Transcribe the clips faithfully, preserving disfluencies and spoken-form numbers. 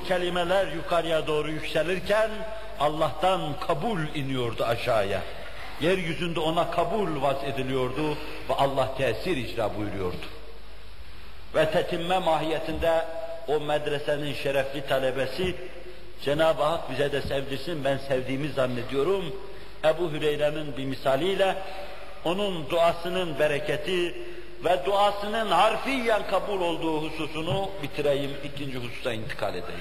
kelimeler yukarıya doğru yükselirken Allah'tan kabul iniyordu aşağıya. Yeryüzünde ona kabul vaz ediliyordu ve Allah tesir icra buyuruyordu. Ve tetimme mahiyetinde o medresenin şerefli talebesi, Cenab-ı Hak bize de sevdirsin, ben sevdiğimi zannediyorum, Ebu Hüreyre'nin bir misaliyle onun duasının bereketi ve duasının harfiyen kabul olduğu hususunu bitireyim, ikinci hususa intikal edeyim.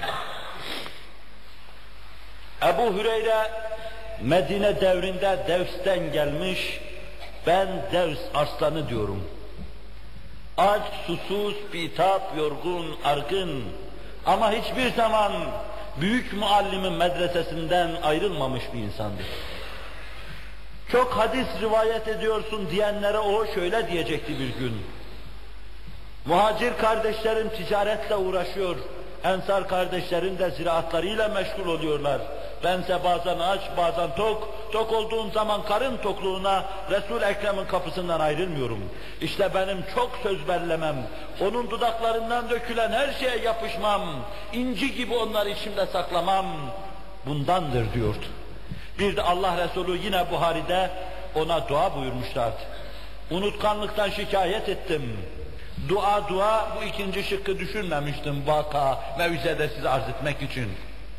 Ebu Hüreyre Medine devrinde Devs'ten gelmiş, ben Devs arslanı diyorum. Aç, susuz, bitap, yorgun, argın ama hiçbir zaman büyük muallimin medresesinden ayrılmamış bir insandır. Çok hadis rivayet ediyorsun diyenlere o şöyle diyecekti bir gün. Muhacir kardeşlerim ticaretle uğraşıyor, Ensar kardeşlerim de ziraatlarıyla meşgul oluyorlar. Bense bazen aç, bazen tok, tok olduğum zaman karın tokluğuna Resul-i Ekrem'in kapısından ayrılmıyorum. İşte benim çok söz bellemem, onun dudaklarından dökülen her şeye yapışmam, inci gibi onları içimde saklamam, bundandır diyordu. Bir de Allah Resulü yine Buhari'de ona dua buyurmuşlardı. Unutkanlıktan şikayet ettim. Dua dua, bu ikinci şıkkı düşünmemiştim vaka, mevzede size arz etmek için.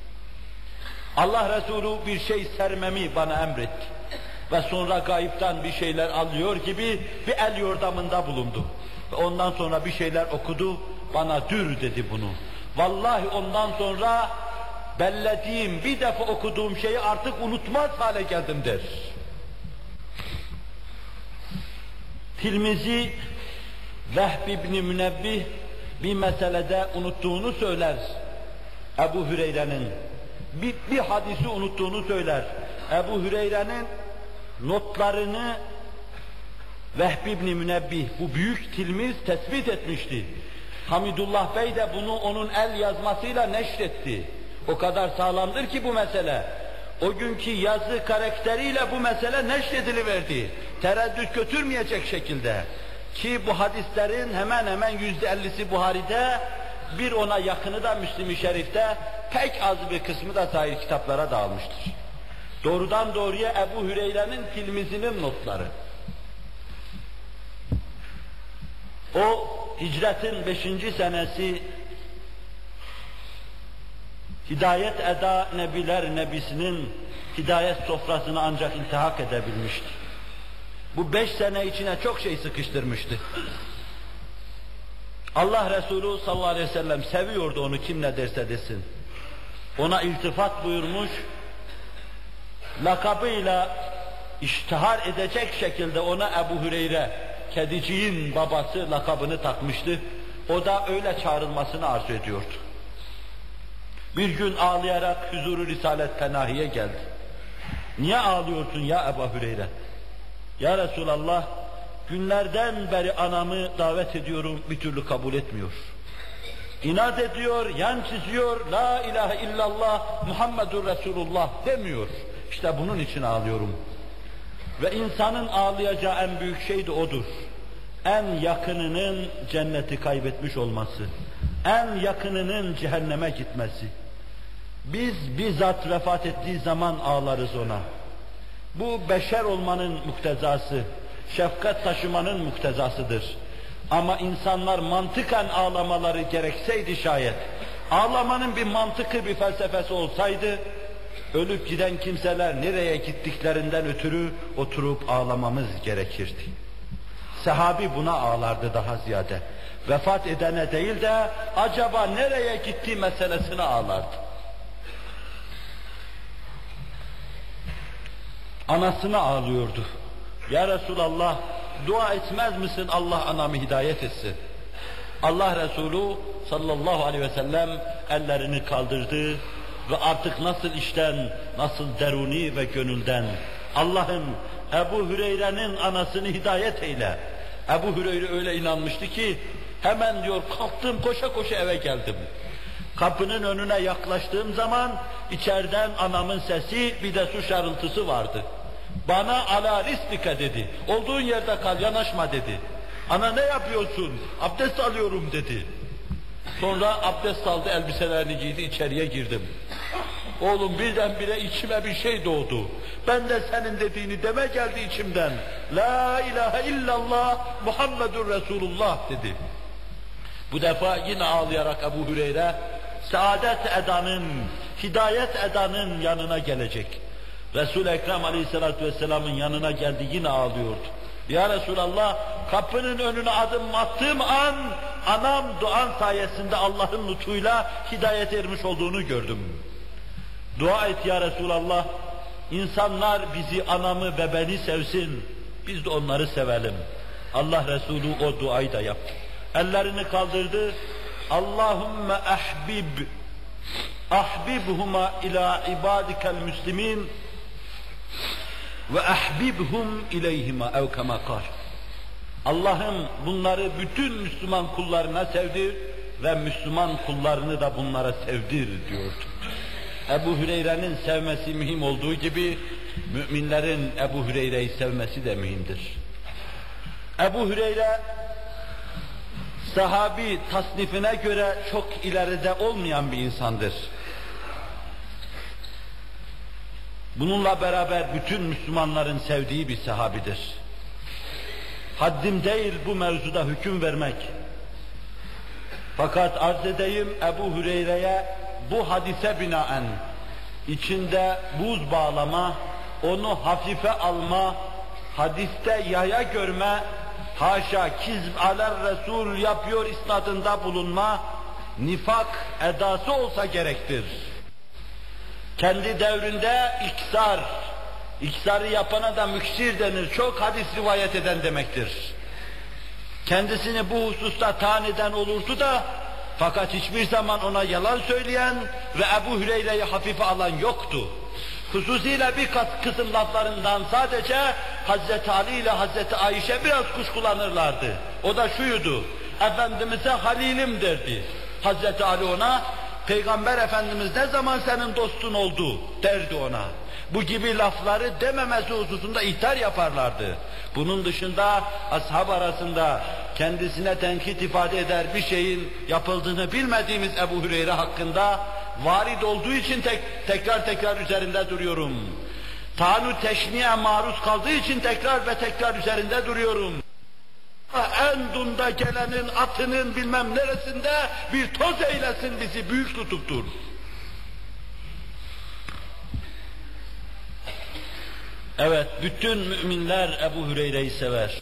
Allah Resulü bir şey sermemi bana emretti. Ve sonra gayipten bir şeyler alıyor gibi bir el yordamında bulundu. Ve ondan sonra bir şeyler okudu, bana dür dedi bunu. Vallahi ondan sonra bellediğim, bir defa okuduğum şeyi artık unutmaz hale geldim der. Tirmizi Vehb ibn Münebbih bir meselede unuttuğunu söyler Ebu Hüreyre'nin. Bir, bir hadisi unuttuğunu söyler. Ebu Hüreyre'nin notlarını Vehb ibn Münebbih, bu büyük tilmiz tespit etmişti. Hamidullah Bey de bunu onun el yazmasıyla neşretti. O kadar sağlamdır ki bu mesele. O günkü yazı karakteriyle bu mesele neşrediliverdi. Tereddüt götürmeyecek şekilde. Ki bu hadislerin hemen hemen yüzde ellisi Buhari'de, bir ona yakını da Müslim-i Şerif'te, pek az bir kısmı da sahih kitaplara dağılmıştır. Doğrudan doğruya Ebu Hüreyre'nin Tirmizi'nin notları. O hicretin beşinci senesi Hidayet Eda Nebiler Nebisi'nin hidayet sofrasını ancak iltihak edebilmişti. Bu beş sene içine çok şey sıkıştırmıştı. Allah Resulü sallallahu aleyhi ve sellem seviyordu onu, kim ne derse desin. Ona iltifat buyurmuş, lakabıyla iştihar edecek şekilde ona Ebu Hüreyre, kediciğin babası lakabını takmıştı. O da öyle çağrılmasını arzu ediyordu. Bir gün ağlayarak huzuru Risalet Penahi'ye geldi. Niye ağlıyorsun ya Ebu Hüreyre? Ya Resulallah, günlerden beri anamı davet ediyorum, bir türlü kabul etmiyor. İnat ediyor, yan çiziyor, la ilahe illallah Muhammedur Resulullah demiyor. İşte bunun için ağlıyorum. Ve insanın ağlayacağı en büyük şey de odur. En yakınının cenneti kaybetmiş olması, en yakınının cehenneme gitmesi. Biz bizzat vefat ettiği zaman ağlarız ona. Bu beşer olmanın muktezası, şefkat taşımanın muktezasıdır. Ama insanlar mantıken ağlamaları gerekseydi şayet, ağlamanın bir mantıkı, bir felsefesi olsaydı, ölüp giden kimseler nereye gittiklerinden ötürü oturup ağlamamız gerekirdi. Sahabi buna ağlardı daha ziyade. Vefat edene değil de acaba nereye gitti meselesine ağlardı. Anasına ağlıyordu. Ya Resulallah, dua etmez misin Allah anamı hidayet etsin? Allah Resulü sallallahu aleyhi ve sellem ellerini kaldırdı ve artık nasıl içten, nasıl deruni ve gönülden, Allah'ım Ebu Hüreyre'nin anasını hidayet eyle. Ebu Hüreyre öyle inanmıştı ki hemen diyor kalktım, koşa koşa eve geldim. Kapının önüne yaklaştığım zaman içeriden anamın sesi, bir de su şarıltısı vardı. Bana ala rislike dedi. Olduğun yerde kal, yanaşma dedi. Ana ne yapıyorsun? Abdest alıyorum dedi. Sonra abdest aldı, elbiselerini giydi, içeriye girdim. Oğlum birdenbire içime bir şey doğdu. Ben de senin dediğini deme geldi içimden. La ilahe illallah Muhammedur Resulullah dedi. Bu defa yine ağlayarak Ebu Hüreyre, saadet edanın, hidayet edanın yanına gelecek. Resul-i Ekrem Aleyhisselatü Vesselam'ın yanına geldi, yine ağlıyordu. Ya Resulallah, kapının önüne adım attığım an, anam duan sayesinde Allah'ın lütfuyla hidayet ermiş olduğunu gördüm. Dua et ya Resulallah, insanlar bizi, anamı ve beni sevsin, biz de onları sevelim. Allah Resulü o duayı da yaptı. Ellerini kaldırdı, Allahümme ahbib, ahbibhuma ila ibadikel müslimin ve ahbibhum ileyhima ev kema kal. Allah'ım bunları bütün Müslüman kullarına sevdir ve Müslüman kullarını da bunlara sevdir diyordu. Ebu Hüreyre'nin sevmesi mühim olduğu gibi müminlerin Ebu Hüreyre'yi sevmesi de mühimdir. Ebu Hüreyre sahabi tasnifine göre çok ileride olmayan bir insandır. Bununla beraber bütün Müslümanların sevdiği bir sahabidir. Haddim değil bu mevzuda hüküm vermek. Fakat arz edeyim, Ebu Hüreyre'ye bu hadise binaen içinde buz bağlama, onu hafife alma, hadiste yaya görme, haşa kizb aler Resul yapıyor isnadında bulunma, nifak edası olsa gerektir. Kendi devrinde iksar, iksarı yapana da müksir denir, çok hadis rivayet eden demektir. Kendisini bu hususta taan eden olurdu da, fakat hiçbir zaman ona yalan söyleyen ve Ebu Hüreyre'yi hafife alan yoktu. Hususiyle bir kısım laflarından sadece Hazreti Ali ile Hazreti Ayşe biraz kuşkulanırlardı. O da şuydu, Efendimiz'e halilim derdi. Hazreti Ali ona, Peygamber Efendimiz ne zaman senin dostun oldu derdi ona. Bu gibi lafları dememesi hususunda ihtar yaparlardı. Bunun dışında ashab arasında kendisine tenkit ifade eder bir şeyin yapıldığını bilmediğimiz Ebu Hüreyre hakkında varid olduğu için tek, tekrar tekrar üzerinde duruyorum. Tanu teşniye maruz kaldığı için tekrar ve tekrar üzerinde duruyorum. En dunda gelenin atının bilmem neresinde bir toz eylesin bizi, büyük lütuftur. Evet, bütün müminler Ebu Hüreyre'yi sever.